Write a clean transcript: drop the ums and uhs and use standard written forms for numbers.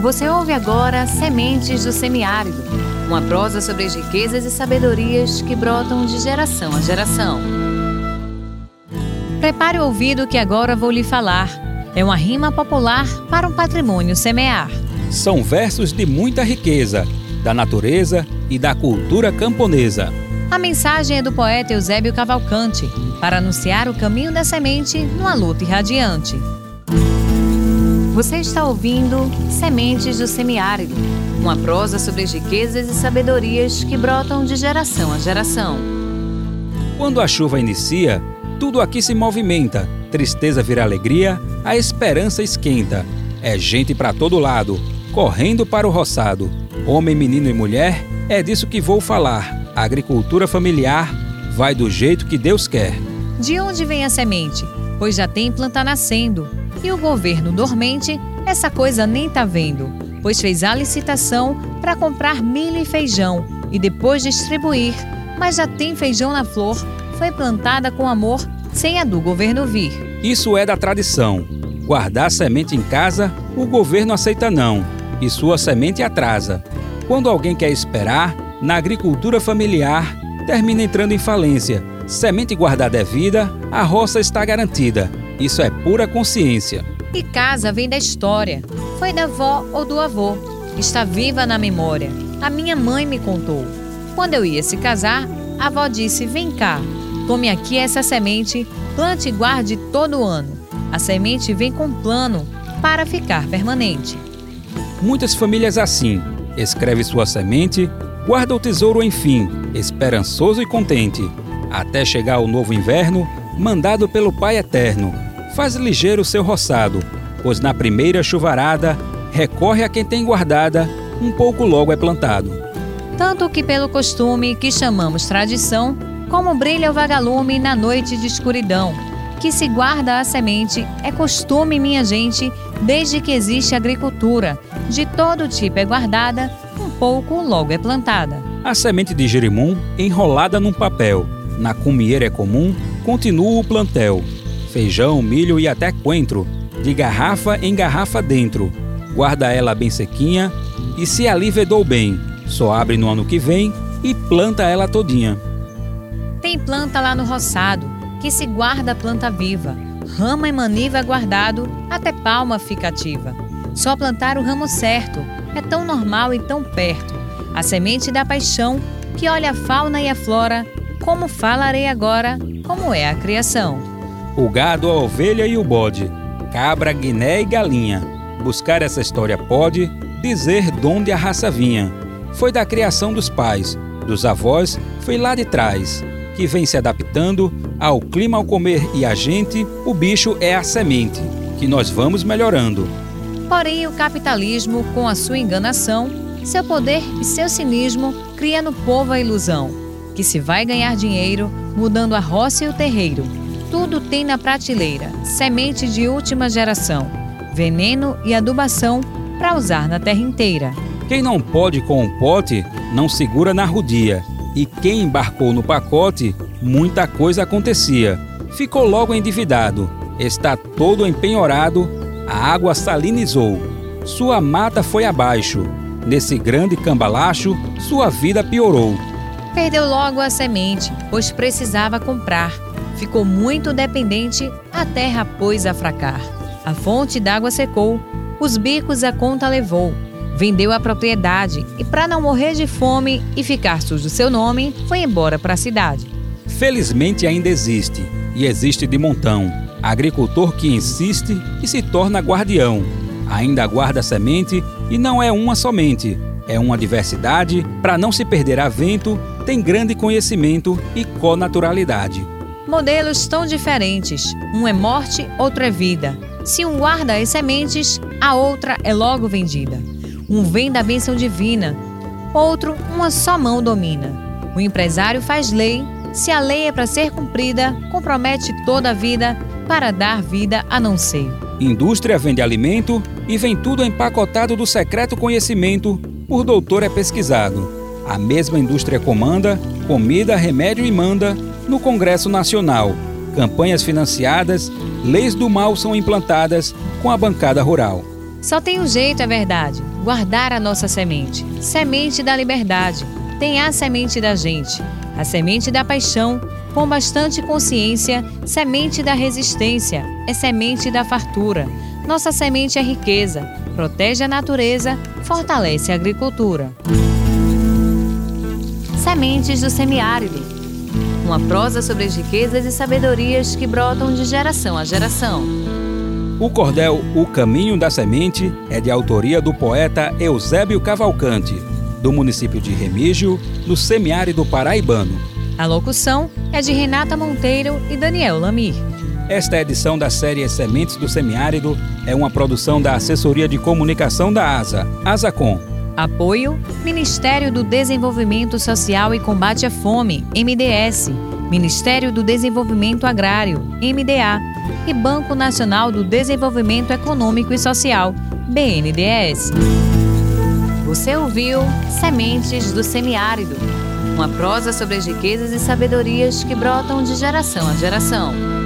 Você ouve agora Sementes do Semiárido, uma prosa sobre as riquezas e sabedorias que brotam de geração a geração. Prepare o ouvido que agora vou lhe falar. É uma rima popular para um patrimônio semear. São versos de muita riqueza, da natureza e da cultura camponesa. A mensagem é do poeta Eusébio Cavalcante, para anunciar o caminho da semente numa luta irradiante. Você está ouvindo Sementes do Semiárido, uma prosa sobre as riquezas e sabedorias que brotam de geração a geração. Quando a chuva inicia, tudo aqui se movimenta, tristeza vira alegria, a esperança esquenta. É gente para todo lado, correndo para o roçado. Homem, menino e mulher, é disso que vou falar. A agricultura familiar vai do jeito que Deus quer. De onde vem a semente? Pois já tem planta nascendo. E o governo dormente, essa coisa nem tá vendo. Pois fez a licitação para comprar milho e feijão e depois distribuir. Mas já tem feijão na flor, foi plantada com amor, sem a do governo vir. Isso é da tradição. Guardar semente em casa, o governo aceita não. E sua semente atrasa. Quando alguém quer esperar, na agricultura familiar, termina entrando em falência. Semente guardada é vida, a roça está garantida. Isso é pura consciência. E casa vem da história. Foi da avó ou do avô. Está viva na memória. A minha mãe me contou. Quando eu ia se casar, a avó disse: vem cá, tome aqui essa semente, plante e guarde todo ano. A semente vem com plano para ficar permanente. Muitas famílias assim. Escreve sua semente, guarda o tesouro enfim, esperançoso e contente. Até chegar o novo inverno, mandado pelo Pai Eterno. Faz ligeiro o seu roçado, pois na primeira chuvarada, recorre a quem tem guardada, um pouco logo é plantado. Tanto que pelo costume que chamamos tradição, como brilha o vagalume na noite de escuridão, que se guarda a semente, é costume, minha gente, desde que existe agricultura, de todo tipo é guardada, um pouco logo é plantada. A semente de jerimum enrolada num papel, na cumieira é comum, continua o plantel. Feijão, milho e até coentro, de garrafa em garrafa dentro. Guarda ela bem sequinha e se ali vedou bem, só abre no ano que vem e planta ela todinha. Tem planta lá no roçado, que se guarda planta viva. Rama e maniva guardado, até palma fica ativa. Só plantar o ramo certo, é tão normal e tão perto. A semente da paixão, que olha a fauna e a flora, como falarei agora, como é a criação. O gado, a ovelha e o bode, cabra, guiné e galinha. Buscar essa história pode dizer de onde a raça vinha. Foi da criação dos pais, dos avós, foi lá de trás, que vem se adaptando ao clima ao comer e a gente, o bicho é a semente, que nós vamos melhorando. Porém, o capitalismo, com a sua enganação, seu poder e seu cinismo, cria no povo a ilusão, que se vai ganhar dinheiro mudando a roça e o terreiro. Tudo tem na prateleira, semente de última geração, veneno e adubação para usar na terra inteira. Quem não pode com o pote, não segura na rodia. E quem embarcou no pacote, muita coisa acontecia. Ficou logo endividado, está todo empenhorado, a água salinizou. Sua mata foi abaixo, nesse grande cambalacho, sua vida piorou. Perdeu logo a semente, pois precisava comprar. Ficou muito dependente, a terra pôs a fracar. A fonte d'água secou, os bicos a conta levou. Vendeu a propriedade e, para não morrer de fome e ficar sujo seu nome, foi embora para a cidade. Felizmente ainda existe, e existe de montão, agricultor que insiste e se torna guardião. Ainda guarda a semente e não é uma somente, é uma diversidade, para não se perder a vento, tem grande conhecimento e conaturalidade. Modelos tão diferentes, um é morte, outro é vida. Se um guarda as sementes, a outra é logo vendida. Um vem da bênção divina, outro uma só mão domina. O empresário faz lei, se a lei é para ser cumprida, compromete toda a vida para dar vida a não ser. Indústria vende alimento e vem tudo empacotado do secreto conhecimento, por doutor é pesquisado. A mesma indústria comanda, comida, remédio e manda, no Congresso Nacional. Campanhas financiadas, leis do mal são implantadas com a bancada rural. Só tem um jeito, é verdade, guardar a nossa semente. Semente da liberdade. Tem a semente da gente, a semente da paixão, com bastante consciência, semente da resistência, é semente da fartura. Nossa semente é riqueza, protege a natureza, fortalece a agricultura. Sementes do semiárido. Uma prosa sobre as riquezas e sabedorias que brotam de geração a geração. O cordel O Caminho da Semente é de autoria do poeta Eusébio Cavalcante, do município de Remígio, no semiárido paraibano. A locução é de Renata Monteiro e Daniel Lamir. Esta edição da série Sementes do Semiárido é uma produção da Assessoria de Comunicação da ASA, ASACOM. Apoio: Ministério do Desenvolvimento Social e Combate à Fome, MDS, Ministério do Desenvolvimento Agrário, MDA, e Banco Nacional do Desenvolvimento Econômico e Social, BNDES. Você ouviu Sementes do Semiárido, uma prosa sobre as riquezas e sabedorias que brotam de geração a geração.